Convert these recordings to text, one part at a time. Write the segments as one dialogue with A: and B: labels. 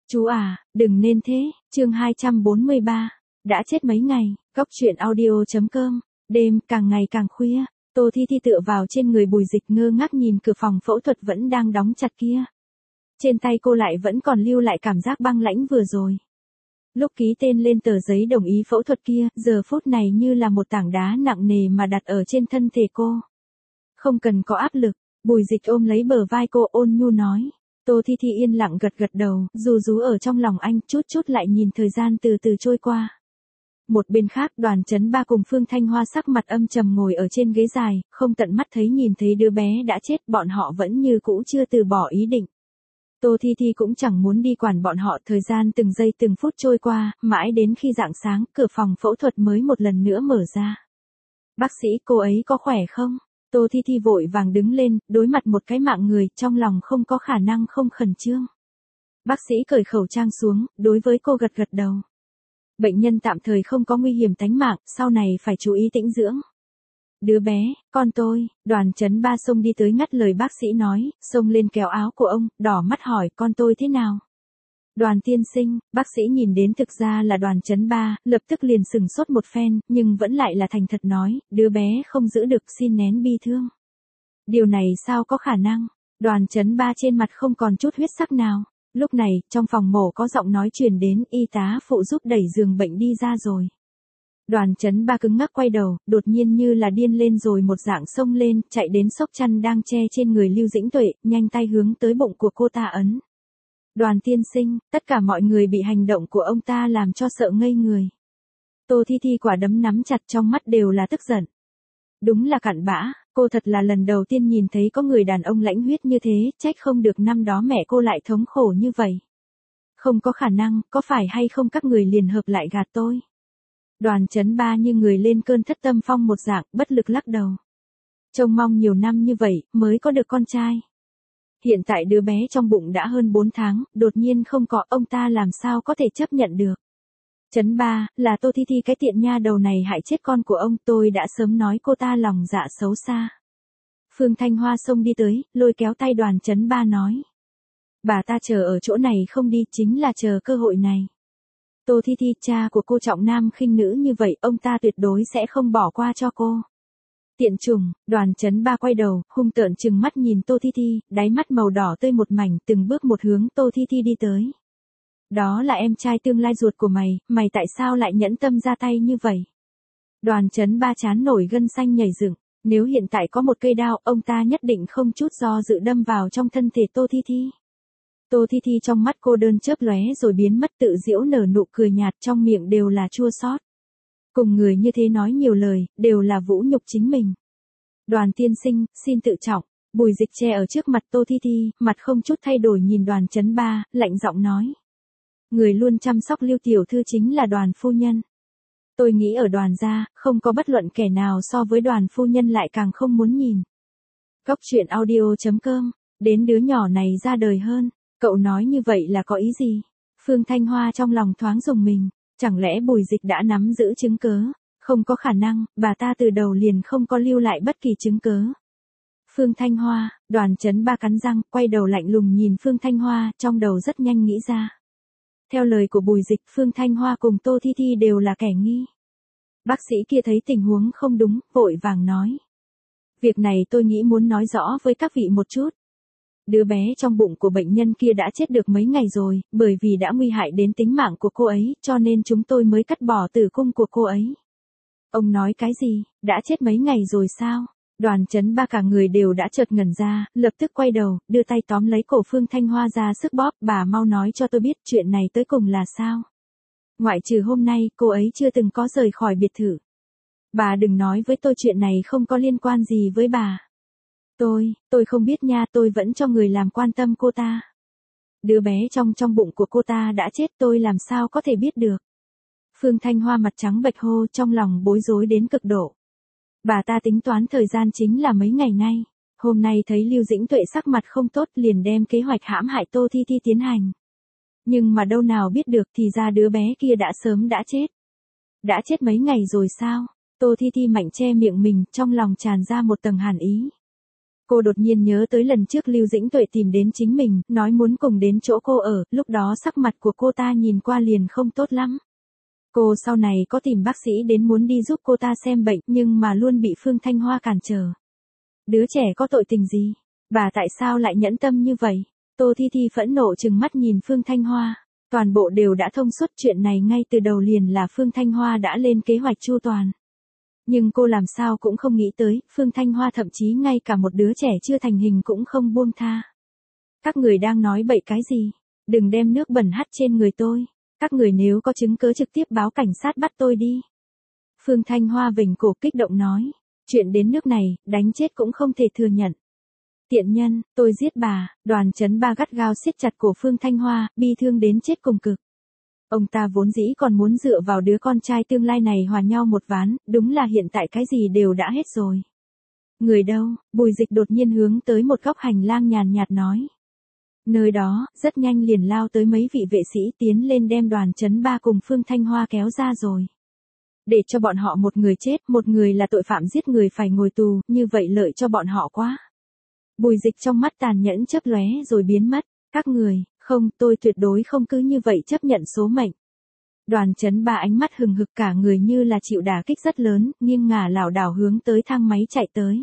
A: Chú à, đừng nên thế, chương 243, đã chết mấy ngày, Góc Chuyện Audio.com, đêm càng ngày càng khuya, Tô Thi Thi tựa vào trên người Bùi Dịch ngơ ngác nhìn cửa phòng phẫu thuật vẫn đang đóng chặt kia. Trên tay cô lại vẫn còn lưu lại cảm giác băng lãnh vừa rồi. Lúc ký tên lên tờ giấy đồng ý phẫu thuật kia, giờ phút này như là một tảng đá nặng nề mà đặt ở trên thân thể cô. Không cần có áp lực, Bùi Dịch ôm lấy bờ vai cô ôn nhu nói. Tô Thi Thi yên lặng gật gật đầu, rú ở trong lòng anh, chút lại nhìn thời gian từ từ trôi qua. Một bên khác, Đoàn Chấn Ba cùng Phương Thanh Hoa sắc mặt âm trầm ngồi ở trên ghế dài, không tận mắt nhìn thấy đứa bé đã chết, bọn họ vẫn như cũ chưa từ bỏ ý định. Tô Thi Thi cũng chẳng muốn đi quản bọn họ, thời gian từng giây từng phút trôi qua, mãi đến khi rạng sáng, cửa phòng phẫu thuật mới một lần nữa mở ra. Bác sĩ, cô ấy có khỏe không? Tô Thi Thi vội vàng đứng lên, đối mặt một cái mạng người, trong lòng không có khả năng không khẩn trương. Bác sĩ cởi khẩu trang xuống, đối với cô gật đầu. Bệnh nhân tạm thời không có nguy hiểm tính mạng, sau này phải chú ý tĩnh dưỡng. Đứa bé, con tôi, Đoàn Chấn Ba xông đi tới ngắt lời bác sĩ nói, xông lên kéo áo của ông, đỏ mắt hỏi con tôi thế nào. Đoàn tiên sinh, bác sĩ nhìn đến thực ra là Đoàn Chấn Ba, lập tức liền sừng sốt một phen, nhưng vẫn lại là thành thật nói, đứa bé không giữ được, xin nén bi thương. Điều này sao có khả năng? Đoàn Chấn Ba trên mặt không còn chút huyết sắc nào. Lúc này, trong phòng mổ có giọng nói truyền đến, y tá phụ giúp đẩy giường bệnh đi ra rồi. Đoàn Chấn Ba cứng ngắc quay đầu, đột nhiên như là điên lên rồi một dạng xông lên, chạy đến xốc chăn đang che trên người Lưu Dĩnh Tuệ, nhanh tay hướng tới bụng của cô ta ấn. Đoàn tiên sinh, tất cả mọi người bị hành động của ông ta làm cho sợ ngây người. Tô Thi Thi quả đấm nắm chặt, trong mắt đều là tức giận. Đúng là cặn bã, cô thật là lần đầu tiên nhìn thấy có người đàn ông lãnh huyết như thế, trách không được năm đó mẹ cô lại thống khổ như vậy. Không có khả năng, có phải hay không các người liền hợp lại gạt tôi? Đoàn Chấn Ba như người lên cơn thất tâm phong một dạng, bất lực lắc đầu. Trông mong nhiều năm như vậy, mới có được con trai. Hiện tại đứa bé trong bụng đã hơn 4 tháng, đột nhiên không có, ông ta làm sao có thể chấp nhận được. Chấn Ba, là Tô Thi Thi cái tiện nha đầu này hại chết con của ông, tôi đã sớm nói cô ta lòng dạ xấu xa. Phương Thanh Hoa xông đi tới, lôi kéo tay Đoàn Chấn Ba nói. Bà ta chờ ở chỗ này không đi, chính là chờ cơ hội này. Tô Thi Thi, cha của cô trọng nam khinh nữ như vậy, ông ta tuyệt đối sẽ không bỏ qua cho cô. Tiện trùng, Đoàn Chấn Ba quay đầu, hung tợn trừng mắt nhìn Tô Thi Thi, đáy mắt màu đỏ tươi một mảnh, từng bước một hướng Tô Thi Thi đi tới. Đó là em trai tương lai ruột của mày tại sao lại nhẫn tâm ra tay như vậy? Đoàn Chấn Ba chán nổi gân xanh nhảy dựng, nếu hiện tại có một cây đao, ông ta nhất định không chút do dự đâm vào trong thân thể Tô Thi Thi. Tô Thi Thi trong mắt cô đơn chớp lóe rồi biến mất, tự giễu nở nụ cười nhạt, trong miệng đều là chua xót. Cùng người như thế nói nhiều lời, đều là vũ nhục chính mình. Đoàn tiên sinh, xin tự trọng. Bùi Dịch che ở trước mặt Tô Thi Thi, mặt không chút thay đổi nhìn Đoàn Chấn Ba, lạnh giọng nói. Người luôn chăm sóc Lưu tiểu thư chính là Đoàn phu nhân. Tôi nghĩ ở Đoàn gia, không có bất luận kẻ nào so với Đoàn phu nhân lại càng không muốn nhìn. Góc Chuyện Audio.com, đến đứa nhỏ này ra đời hơn, cậu nói như vậy là có ý gì? Phương Thanh Hoa trong lòng thoáng rùng mình, chẳng lẽ Bùi Dịch đã nắm giữ chứng cớ? Không có khả năng, bà ta từ đầu liền không có lưu lại bất kỳ chứng cớ. Phương Thanh Hoa, Đoàn Chấn Ba cắn răng, quay đầu lạnh lùng nhìn Phương Thanh Hoa, trong đầu rất nhanh nghĩ ra. Theo lời của Bùi Dịch, Phương Thanh Hoa cùng Tô Thi Thi đều là kẻ nghi. Bác sĩ kia thấy tình huống không đúng, vội vàng nói. Việc này tôi nghĩ muốn nói rõ với các vị một chút. Đứa bé trong bụng của bệnh nhân kia đã chết được mấy ngày rồi, bởi vì đã nguy hại đến tính mạng của cô ấy, cho nên chúng tôi mới cắt bỏ tử cung của cô ấy. Ông nói cái gì, đã chết mấy ngày rồi sao? Đoàn Chấn Ba cả người đều đã chợt ngẩn ra, lập tức quay đầu, đưa tay tóm lấy cổ Phương Thanh Hoa ra sức bóp, bà mau nói cho tôi biết chuyện này tới cùng là sao? Ngoại trừ hôm nay, cô ấy chưa từng có rời khỏi biệt thự. Bà đừng nói với tôi chuyện này không có liên quan gì với bà. Tôi không biết nha, tôi vẫn cho người làm quan tâm cô ta. Đứa bé trong bụng của cô ta đã chết, tôi làm sao có thể biết được. Phương Thanh Hoa mặt trắng bệch hô, trong lòng bối rối đến cực độ. Bà ta tính toán thời gian chính là mấy ngày nay. Hôm nay thấy Lưu Dĩnh Tuệ sắc mặt không tốt, liền đem kế hoạch hãm hại Tô Thi Thi tiến hành. Nhưng mà đâu nào biết được thì ra đứa bé kia đã sớm đã chết. Đã chết mấy ngày rồi sao? Tô Thi Thi mạnh che miệng mình, trong lòng tràn ra một tầng hàn ý. Cô đột nhiên nhớ tới lần trước Lưu Dĩnh Tuệ tìm đến chính mình, nói muốn cùng đến chỗ cô ở, lúc đó sắc mặt của cô ta nhìn qua liền không tốt lắm. Cô sau này có tìm bác sĩ đến muốn đi giúp cô ta xem bệnh, nhưng mà luôn bị Phương Thanh Hoa cản trở. Đứa trẻ có tội tình gì? Bà tại sao lại nhẫn tâm như vậy? Tô Thi Thi phẫn nộ trừng mắt nhìn Phương Thanh Hoa. Toàn bộ đều đã thông suốt, chuyện này ngay từ đầu liền là Phương Thanh Hoa đã lên kế hoạch chu toàn. Nhưng cô làm sao cũng không nghĩ tới, Phương Thanh Hoa thậm chí ngay cả một đứa trẻ chưa thành hình cũng không buông tha. Các người đang nói bậy cái gì? Đừng đem nước bẩn hắt trên người tôi. Các người nếu có chứng cứ trực tiếp báo cảnh sát bắt tôi đi. Phương Thanh Hoa vểnh cổ kích động nói. Chuyện đến nước này, đánh chết cũng không thể thừa nhận. Tiện nhân, tôi giết bà. Đoàn Chấn Ba gắt gao siết chặt cổ Phương Thanh Hoa, bi thương đến chết cùng cực. Ông ta vốn dĩ còn muốn dựa vào đứa con trai tương lai này hòa nhau một ván, đúng là hiện tại cái gì đều đã hết rồi. Người đâu? Bùi Dịch đột nhiên hướng tới một góc hành lang nhàn nhạt nói. Nơi đó, rất nhanh liền lao tới mấy vị vệ sĩ tiến lên đem Đoàn Chấn Ba cùng Phương Thanh Hoa kéo ra rồi. Để cho bọn họ một người chết, một người là tội phạm giết người phải ngồi tù, như vậy lợi cho bọn họ quá. Bùi Dịch trong mắt tàn nhẫn chớp lóe rồi biến mất. Các người, không, tôi tuyệt đối không cứ như vậy chấp nhận số mệnh. Đoàn Chấn Ba ánh mắt hừng hực cả người như là chịu đả kích rất lớn, nghiêng ngả lảo đảo hướng tới thang máy chạy tới.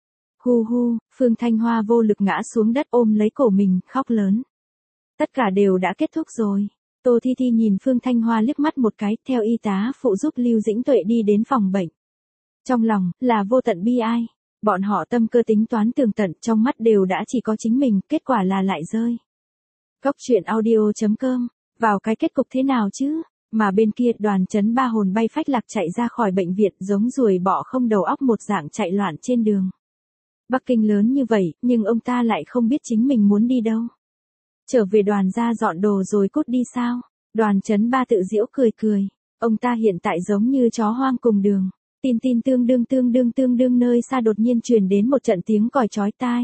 A: Hu hu, Phương Thanh Hoa vô lực ngã xuống đất ôm lấy cổ mình, khóc lớn. Tất cả đều đã kết thúc rồi. Tô Thi Thi nhìn Phương Thanh Hoa liếc mắt một cái, theo y tá phụ giúp Lưu Dĩnh Tuệ đi đến phòng bệnh. Trong lòng, là vô tận bi ai. Bọn họ tâm cơ tính toán tường tận, trong mắt đều đã chỉ có chính mình, kết quả là lại rơi. Cốc truyện audio.com, vào cái kết cục thế nào chứ? Mà bên kia Đoàn Chấn Ba hồn bay phách lạc chạy ra khỏi bệnh viện giống ruồi bọ không đầu óc một dạng chạy loạn trên đường. Bắc Kinh lớn như vậy, nhưng ông ta lại không biết chính mình muốn đi đâu. Trở về đoàn ra dọn đồ rồi cút đi sao? Đoàn Chấn Ba tự giễu cười cười. Ông ta hiện tại giống như chó hoang cùng đường. Tin tin tương đương nơi xa đột nhiên truyền đến một trận tiếng còi chói tai.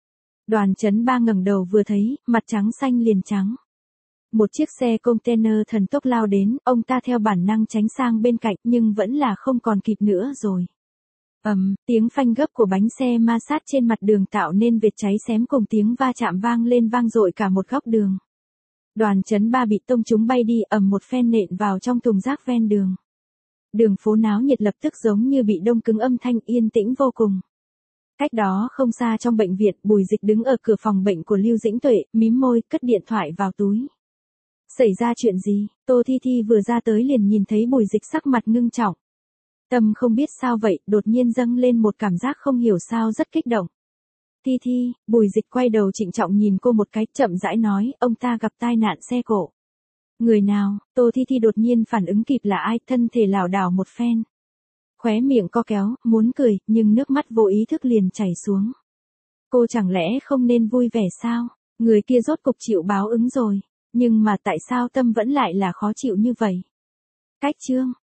A: Đoàn Chấn Ba ngẩng đầu vừa thấy, mặt trắng xanh liền trắng. Một chiếc xe container thần tốc lao đến, ông ta theo bản năng tránh sang bên cạnh nhưng vẫn là không còn kịp nữa rồi. Tiếng phanh gấp của bánh xe ma sát trên mặt đường tạo nên vệt cháy xém cùng tiếng va chạm vang lên vang dội cả một góc đường. Đoàn Chấn Ba bị tông trúng bay đi một phen nện vào trong thùng rác ven đường. Đường phố náo nhiệt lập tức giống như bị đông cứng, âm thanh yên tĩnh vô cùng. Cách đó không xa trong bệnh viện, Bùi Dịch đứng ở cửa phòng bệnh của Lưu Dĩnh Tuệ, mím môi, cất điện thoại vào túi. Xảy ra chuyện gì? Tô Thi Thi vừa ra tới liền nhìn thấy Bùi Dịch sắc mặt ngưng trọng. Tâm không biết sao vậy, đột nhiên dâng lên một cảm giác không hiểu sao rất kích động. Thi Thi, Bùi Dịch quay đầu trịnh trọng nhìn cô một cái, chậm rãi nói, ông ta gặp tai nạn xe cộ. Người nào? Tô Thi Thi đột nhiên phản ứng kịp là ai, thân thể lảo đảo một phen. Khóe miệng co kéo, muốn cười, nhưng nước mắt vô ý thức liền chảy xuống. Cô chẳng lẽ không nên vui vẻ sao? Người kia rốt cục chịu báo ứng rồi. Nhưng mà tại sao tâm vẫn lại là khó chịu như vậy? Cách chương